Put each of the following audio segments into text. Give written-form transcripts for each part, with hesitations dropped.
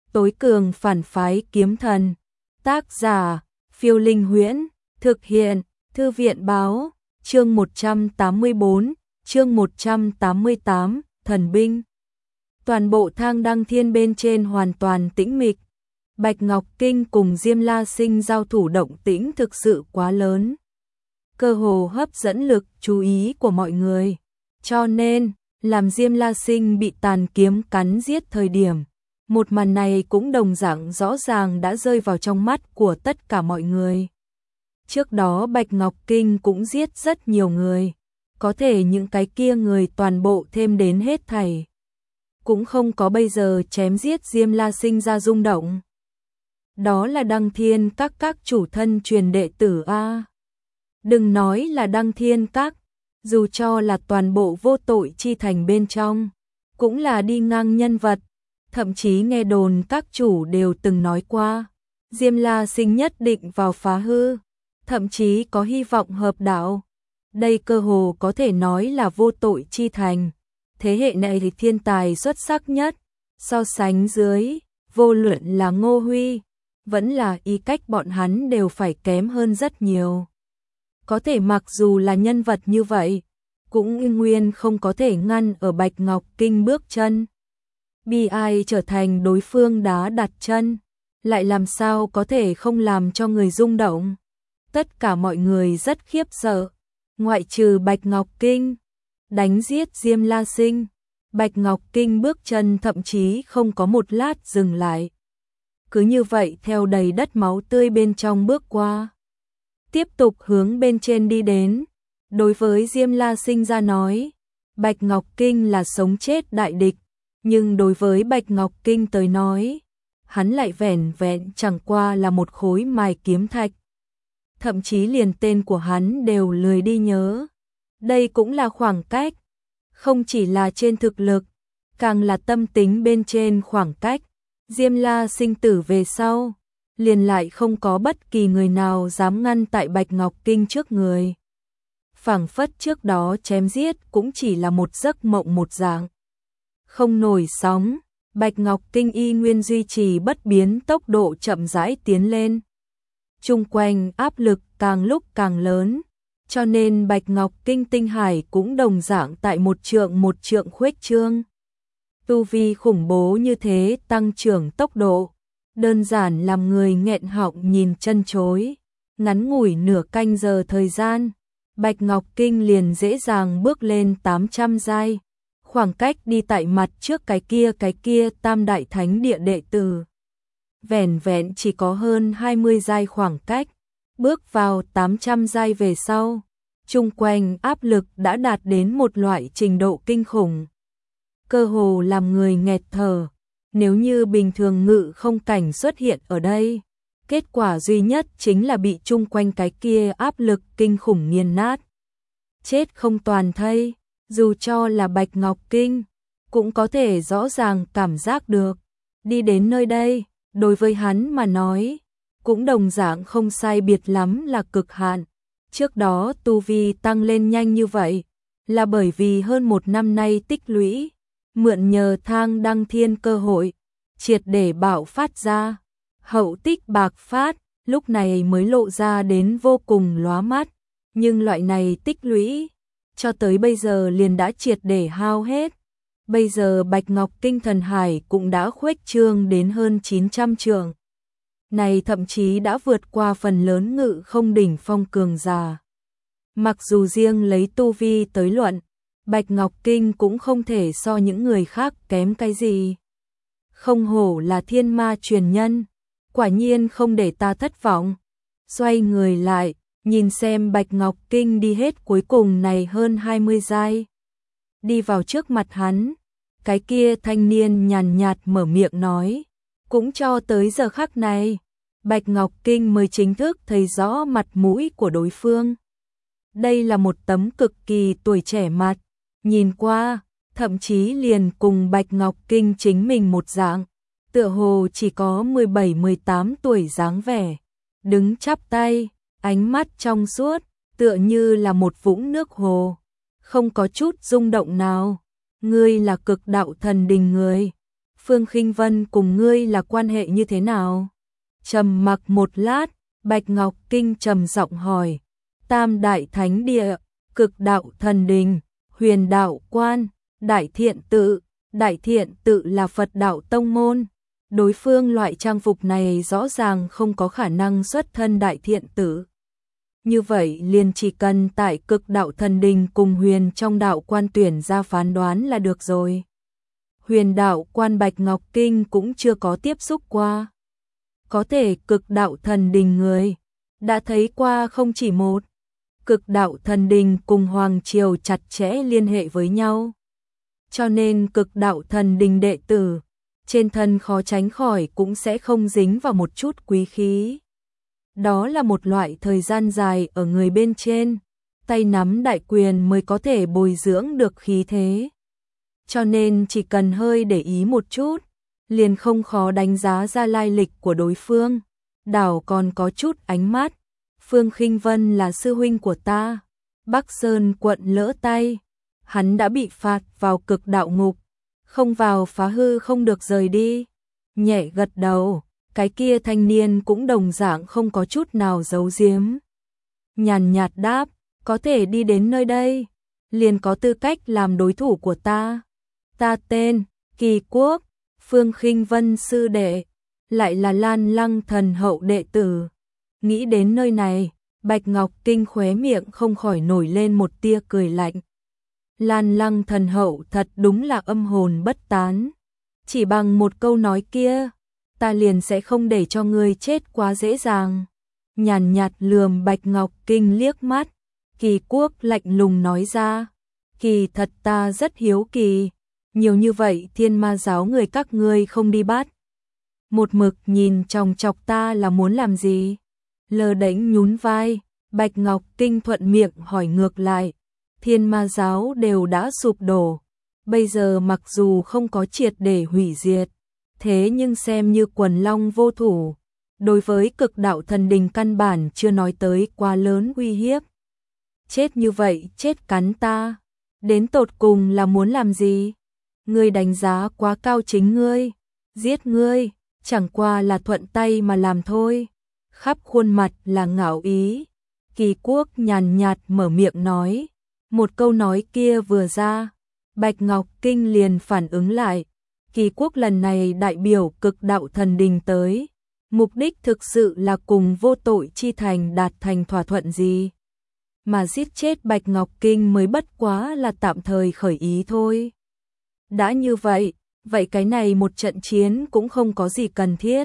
Tối cường phản phái kiếm thần. Tác giả, Phiêu Linh Huyễn. Thực hiện, Thư viện Báo. Chương 184, chương 188, Thần binh. Toàn bộ thang đăng thiên bên trên hoàn toàn tĩnh mịch. Bạch Ngọc Kinh cùng Diêm La Sinh giao thủ động tĩnh thực sự quá lớn. Cơ hồ hấp dẫn lực chú ý của mọi người. Cho nên, làm Diêm La Sinh bị tàn kiếm cắn giết thời điểm, một màn này cũng đồng dạng rõ ràng đã rơi vào trong mắt của tất cả mọi người. Trước đó Bạch Ngọc Kinh cũng giết rất nhiều người, có thể những cái kia người toàn bộ thêm đến hết thảy. Cũng không có bây giờ chém giết Diêm La Sinh ra rung động. Đó là Đăng Thiên các chủ thân truyền đệ tử A. Đừng nói là Đăng Thiên các, dù cho là toàn bộ Vô Tội Chi Thành bên trong, cũng là đi ngang nhân vật, thậm chí nghe đồn các chủ đều từng nói qua, Diêm La Sinh nhất định vào phá hư, thậm chí có hy vọng hợp đạo. Đây cơ hồ có thể nói là Vô Tội Chi Thành, thế hệ này thì thiên tài xuất sắc nhất, so sánh dưới, vô luận là Ngô Huy, vẫn là ý cách bọn hắn đều phải kém hơn rất nhiều. Có thể mặc dù là nhân vật như vậy, cũng nguyên không có thể ngăn ở Bạch Ngọc Kinh bước chân. Bi ai trở thành đối phương đá đặt chân, lại làm sao có thể không làm cho người rung động. Tất cả mọi người rất khiếp sợ, ngoại trừ Bạch Ngọc Kinh. Đánh giết Diêm La Sinh, Bạch Ngọc Kinh bước chân thậm chí không có một lát dừng lại. Cứ như vậy theo đầy đất máu tươi bên trong bước qua. Tiếp tục hướng bên trên đi đến. Đối với Diêm La Sinh ra nói, Bạch Ngọc Kinh là sống chết đại địch, nhưng đối với Bạch Ngọc Kinh tới nói, hắn lại vẻn vẹn chẳng qua là một khối mài kiếm thạch. Thậm chí liền tên của hắn đều lười đi nhớ. Đây cũng là khoảng cách, không chỉ là trên thực lực, càng là tâm tính bên trên khoảng cách. Diêm La Sinh tử về sau, liền lại không có bất kỳ người nào dám ngăn tại Bạch Ngọc Kinh trước người. Phảng phất trước đó chém giết cũng chỉ là một giấc mộng một dạng. Không nổi sóng, Bạch Ngọc Kinh y nguyên duy trì bất biến tốc độ chậm rãi tiến lên. Chung quanh áp lực càng lúc càng lớn, cho nên Bạch Ngọc Kinh tinh hải cũng đồng dạng tại một trượng khuếch trương. Tu vi khủng bố như thế tăng trưởng tốc độ, đơn giản làm người nghẹn họng nhìn chân chối. Ngắn ngủi nửa canh giờ thời gian, Bạch Ngọc Kinh liền dễ dàng bước lên 800 giai, khoảng cách đi tại mặt trước cái kia Tam Đại Thánh Địa đệ tử. Vẻn vẹn chỉ có hơn 20 giai khoảng cách, bước vào 800 giai về sau, chung quanh áp lực đã đạt đến một loại trình độ kinh khủng. Cơ hồ làm người nghẹt thở, nếu như bình thường ngự không cảnh xuất hiện ở đây, kết quả duy nhất chính là bị chung quanh cái kia áp lực kinh khủng nghiền nát. Chết không toàn thây, dù cho là Bạch Ngọc Kinh, cũng có thể rõ ràng cảm giác được. Đi đến nơi đây, đối với hắn mà nói, cũng đồng dạng không sai biệt lắm là cực hạn. Trước đó tu vi tăng lên nhanh như vậy, là bởi vì hơn một năm nay tích lũy, mượn nhờ thang đăng thiên cơ hội, triệt để bạo phát ra. Hậu tích bạc phát, lúc này mới lộ ra đến vô cùng lóa mắt. Nhưng loại này tích lũy, cho tới bây giờ liền đã triệt để hao hết. Bây giờ Bạch Ngọc Kinh thần hải cũng đã khuếch trương đến hơn 900 trượng. Này thậm chí đã vượt qua phần lớn ngự không đỉnh phong cường giả. Mặc dù riêng lấy tu vi tới luận, Bạch Ngọc Kinh cũng không thể so những người khác kém cái gì. Không hổ là thiên ma truyền nhân, quả nhiên không để ta thất vọng. Xoay người lại, nhìn xem Bạch Ngọc Kinh đi hết cuối cùng này hơn 20 giai. Đi vào trước mặt hắn, cái kia thanh niên nhàn nhạt mở miệng nói, cũng cho tới giờ khắc này, Bạch Ngọc Kinh mới chính thức thấy rõ mặt mũi của đối phương. Đây là một tấm cực kỳ tuổi trẻ mặt, nhìn qua, thậm chí liền cùng Bạch Ngọc Kinh chính mình một dạng, tựa hồ chỉ có 17-18 tuổi dáng vẻ, đứng chắp tay, ánh mắt trong suốt, tựa như là một vũng nước hồ, không có chút rung động nào. Ngươi là cực đạo thần đình người, Phương Khinh Vân cùng ngươi là quan hệ như thế nào? Trầm mặc một lát, Bạch Ngọc Kinh trầm giọng hỏi. Tam đại thánh địa, Cực Đạo Thần Đình, Huyền Đạo Quan, Đại Thiện Tự. Đại Thiện Tự là Phật đạo tông môn. Đối phương loại trang phục này rõ ràng không có khả năng xuất thân Đại Thiện Tự. Như vậy liền chỉ cần tại Cực Đạo Thần Đình cùng Huyền trong đạo quan tuyển ra phán đoán là được rồi. Huyền đạo quan Bạch Ngọc Kinh cũng chưa có tiếp xúc qua. Có thể Cực Đạo Thần Đình người đã thấy qua không chỉ một. Cực Đạo Thần Đình cùng Hoàng Triều chặt chẽ liên hệ với nhau. Cho nên Cực Đạo Thần Đình đệ tử, trên thân khó tránh khỏi cũng sẽ không dính vào một chút quý khí. Đó là một loại thời gian dài ở người bên trên, tay nắm đại quyền mới có thể bồi dưỡng được khí thế. Cho nên chỉ cần hơi để ý một chút, liền không khó đánh giá ra lai lịch của đối phương. Đảo còn có chút ánh mắt. Phương Khinh Vân là sư huynh của ta. Bắc Sơn quận lỡ tay. Hắn đã bị phạt vào Cực Đạo ngục. Không vào phá hư không được rời đi. Nhẹ gật đầu. Cái kia thanh niên cũng đồng dạng không có chút nào giấu giếm. Nhàn nhạt đáp. Có thể đi đến nơi đây, liền có tư cách làm đối thủ của ta. Ta tên Kỳ Quốc, Phương Khinh Vân sư đệ, lại là Lan Lăng thần hậu đệ tử. Nghĩ đến nơi này, Bạch Ngọc Kinh khóe miệng không khỏi nổi lên một tia cười lạnh. Lan Lăng thần hậu thật đúng là âm hồn bất tán. Chỉ bằng một câu nói kia, ta liền sẽ không để cho ngươi chết quá dễ dàng. Nhàn nhạt lườm Bạch Ngọc Kinh liếc mắt, Kỳ Quốc lạnh lùng nói ra. Kỳ thật ta rất hiếu kỳ. Nhiều như vậy Thiên Ma giáo người các ngươi không đi bắt. Một mực nhìn chòng chọc ta là muốn làm gì? Lơ đễnh nhún vai, Bạch Ngọc Kinh thuận miệng hỏi ngược lại. Thiên Ma giáo đều đã sụp đổ. Bây giờ mặc dù không có triệt để hủy diệt, thế nhưng xem như quần long vô thủ. Đối với Cực Đạo Thần Đình căn bản chưa nói tới quá lớn uy hiếp. Chết như vậy chết cắn ta. Đến tột cùng là muốn làm gì? Ngươi đánh giá quá cao chính ngươi. Giết ngươi, chẳng qua là thuận tay mà làm thôi. Khắp khuôn mặt là ngạo ý. Kỳ Quốc nhàn nhạt mở miệng nói. Một câu nói kia vừa ra, Bạch Ngọc Kinh liền phản ứng lại. Kỳ Quốc lần này đại biểu Cực Đạo Thần Đình tới. Mục đích thực sự là cùng vô tội chi thành đạt thành thỏa thuận gì? Mà giết chết Bạch Ngọc Kinh mới bất quá là tạm thời khởi ý thôi. Đã như vậy, vậy cái này một trận chiến cũng không có gì cần thiết.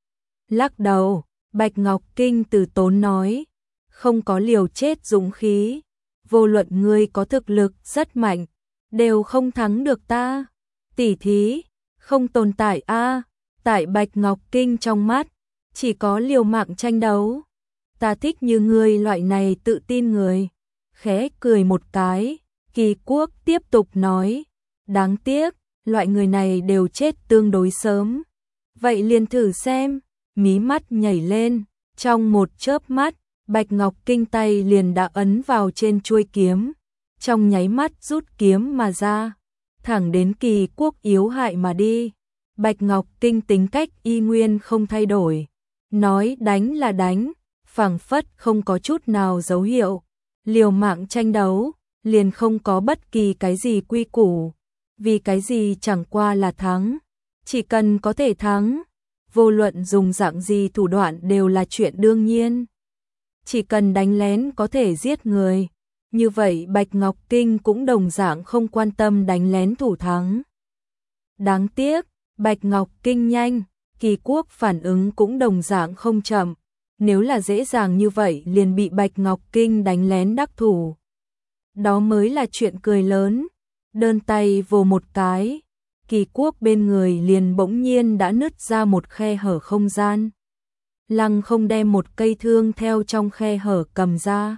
Lắc đầu, Bạch Ngọc Kinh từ tốn nói, không có liều chết dũng khí, vô luận ngươi có thực lực rất mạnh, đều không thắng được ta. Tỉ thí, không tồn tại a. Tại Bạch Ngọc Kinh trong mắt, chỉ có liều mạng tranh đấu. Ta thích như ngươi loại này tự tin người. Khẽ cười một cái, Kỳ Quốc tiếp tục nói, đáng tiếc, loại người này đều chết tương đối sớm. Vậy liền thử xem, mí mắt nhảy lên, trong một chớp mắt, Bạch Ngọc Kinh tay liền đã ấn vào trên chuôi kiếm, trong nháy mắt rút kiếm mà ra, thẳng đến Kỳ Quốc yếu hại mà đi. Bạch Ngọc Kinh tính cách y nguyên không thay đổi, nói đánh là đánh, phảng phất không có chút nào dấu hiệu, liều mạng tranh đấu, liền không có bất kỳ cái gì quy củ, vì cái gì chẳng qua là thắng, chỉ cần có thể thắng, vô luận dùng dạng gì thủ đoạn đều là chuyện đương nhiên. Chỉ cần đánh lén có thể giết người, như vậy Bạch Ngọc Kinh cũng đồng dạng không quan tâm đánh lén thủ thắng. Đáng tiếc, Bạch Ngọc Kinh nhanh, Kỳ Quốc phản ứng cũng đồng dạng không chậm, nếu là dễ dàng như vậy liền bị Bạch Ngọc Kinh đánh lén đắc thủ. Đó mới là chuyện cười lớn, đơn tay vồ một cái, Kỳ Quốc bên người liền bỗng nhiên đã nứt ra một khe hở không gian. Lăng không đem một cây thương theo trong khe hở cầm ra.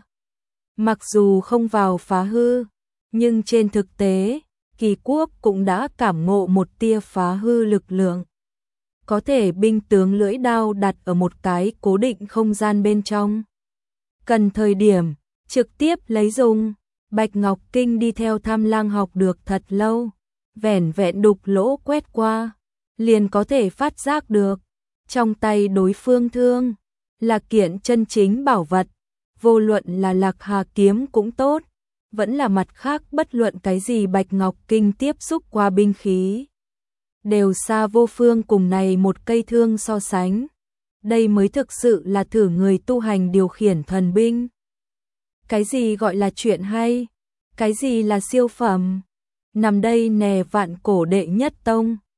Mặc dù không vào phá hư, nhưng trên thực tế, Kỳ Quốc cũng đã cảm ngộ một tia phá hư lực lượng. Có thể binh tướng lưỡi đao đặt ở một cái cố định không gian bên trong. Cần thời điểm, trực tiếp lấy dùng. Bạch Ngọc Kinh đi theo Tham Lang học được thật lâu, vẻn vẹn đục lỗ quét qua, liền có thể phát giác được, trong tay đối phương thương là kiện chân chính bảo vật, vô luận là Lạc Hà kiếm cũng tốt, vẫn là mặt khác bất luận cái gì Bạch Ngọc Kinh tiếp xúc qua binh khí, đều xa vô phương cùng này một cây thương so sánh. Đây mới thực sự là thử người tu hành điều khiển thần binh. Cái gì gọi là chuyện hay? Cái gì là siêu phẩm? Nằm đây nè Vạn Cổ đệ nhất tông,